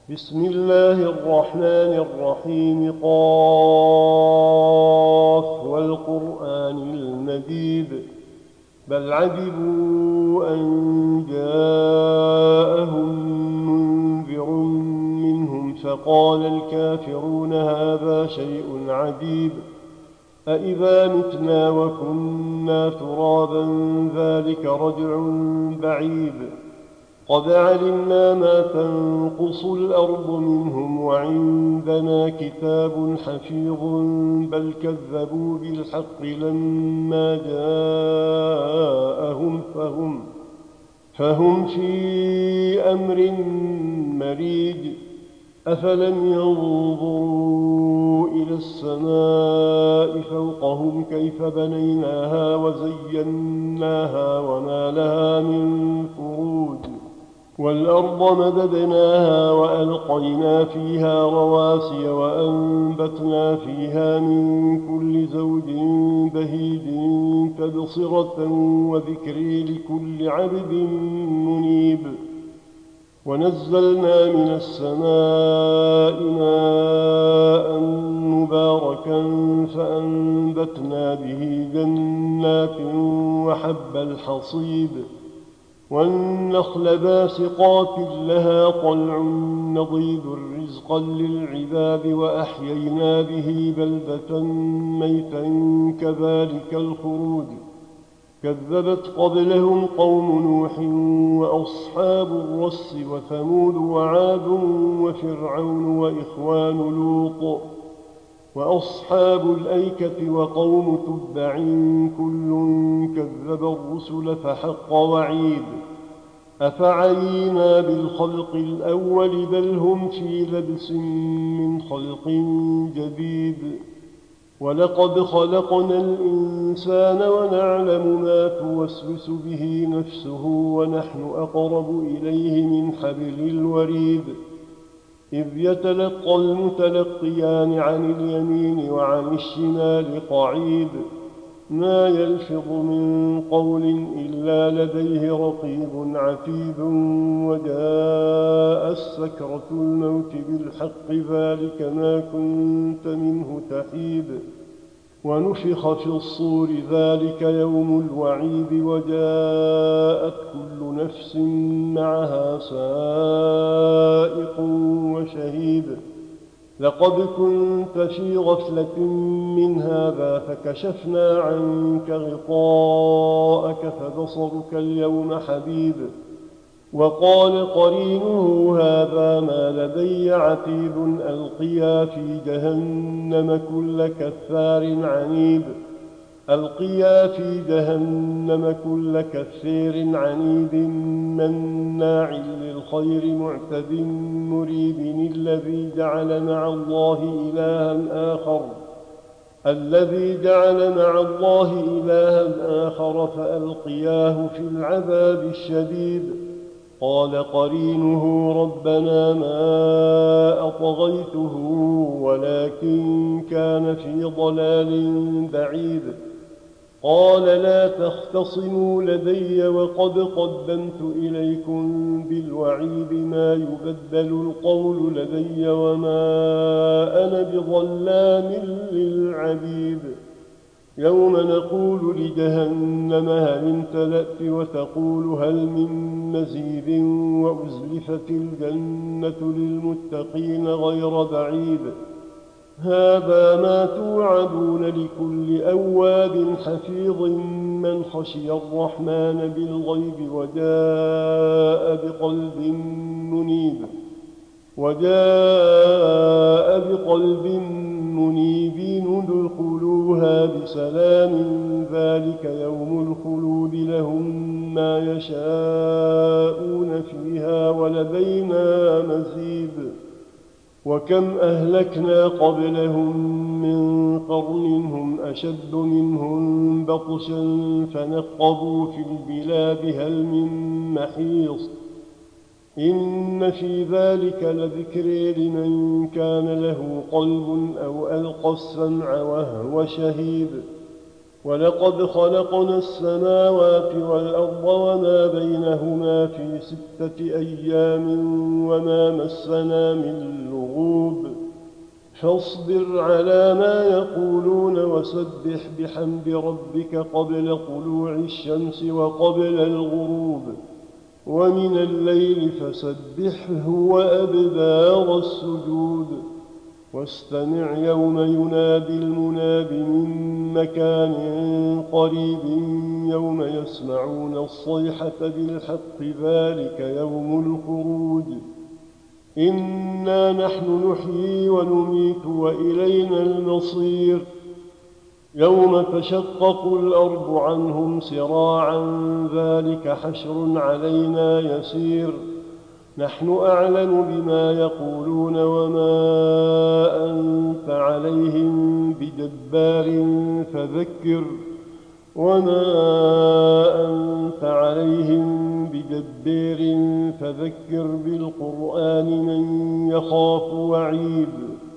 بسم الله الرحمن الرحيم قاف والقرآن المجيد بل عجبوا أن جاءهم منذر منهم فقال الكافرون هذا شيء عجيب أإذا متنا وكنا ترابا ذلك رجع بعيد قد علمنا ما تنقص الأرض منهم وعندنا كتاب حفيظ بل كذبوا بالحق لما جاءهم فهم في أمر مريج أفلم ينظروا إلى السماء فوقهم كيف بنيناها وزيناها وما لها من فروج والأرض مددناها وألقينا فيها رواسي وأنبتنا فيها من كل زوج بهيج تبصرة وذكر لكل عبد منيب ونزلنا من السماء ماء مباركا فأنبتنا به جنات وحب الحصيد والنخل باسقات لها طلع نضيد رزقا للعباد وأحيينا به بلدة ميتا كذلك الخروج كذبت قبلهم قوم نوح وأصحاب الرس وثمود وعاد وفرعون وإخوان لوط وأصحاب الأيكة وقوم تبع كل كذب الرسل فحق وعيد أفعينا بالخلق الأول بل هم في لبس من خلق جديد ولقد خلقنا الإنسان ونعلم ما توسوس به نفسه ونحن أقرب إليه من حبل الوريد إذ يتلقى المتلقيان عن اليمين وعن الشمال قعيد ما يلفظ من قول إلا لديه رقيب عتيد وجاء السكرة الموت بالحق ذلك ما كنت منه تحيد ونفخ في الصور ذلك يوم الوعيد وجاءت كل نفس معها سائق وشهيد لقد كنت في غفلة من هذا فكشفنا عنك غطاءك فبصرك اليوم حديد وقال قرينه هذا ما لدي عتيد ألقيا في جهنم كل كفار عنيد ألقيا في جهنم كل كفير عنيد مناع للخير معتد مريب الذي جعل مع الله إلها آخر فألقياه في العذاب الشديد قال قرينه ربنا ما أطغيته ولكن كان في ضلال بعيد قال لا تختصموا لدي وقد قدمت إليكم بالوعيد ما يبدل القول لدي وما أنا بظلام للعبيد يوم نقول لجهنم هل امتلأت وتقول هل من مزيد وأزلفت الجنة للمتقين غير بعيد هذا ما توعدون لكل أواب حفيظ من خشي الرحمن بالغيب وجاء بقلب منيب ادخلوها بسلام ذلك يوم الخلود لهم ما يشاءون فيها ولدينا مزيد وكم أهلكنا قبلهم من قرن هم أشد منهم بطشا فنقبوا في البلاد هل من محيص إن في ذلك لذكر لمن كان له قلب أو ألقى السمع وهو شهيد ولقد خلقنا السماوات والأرض وما بينهما في 6 أيام وما مسنا من لغوب فاصبر على ما يقولون وسبح بحمد ربك قبل طلوع الشمس وقبل الغروب ومن الليل فسبحه وأدبار السجود واستمع يوم ينادي المناد من مكان قريب يوم يسمعون الصيحة بالحق ذلك يوم الخروج إنا نحن نحيي ونميت وإلينا المصير يوم تشقق الأرض عنهم سراعا ذلك حشر علينا يسير نحن أعلم بما يقولون وما أنت عليهم بدبار فذكر بالقرآن من يخاف وعيد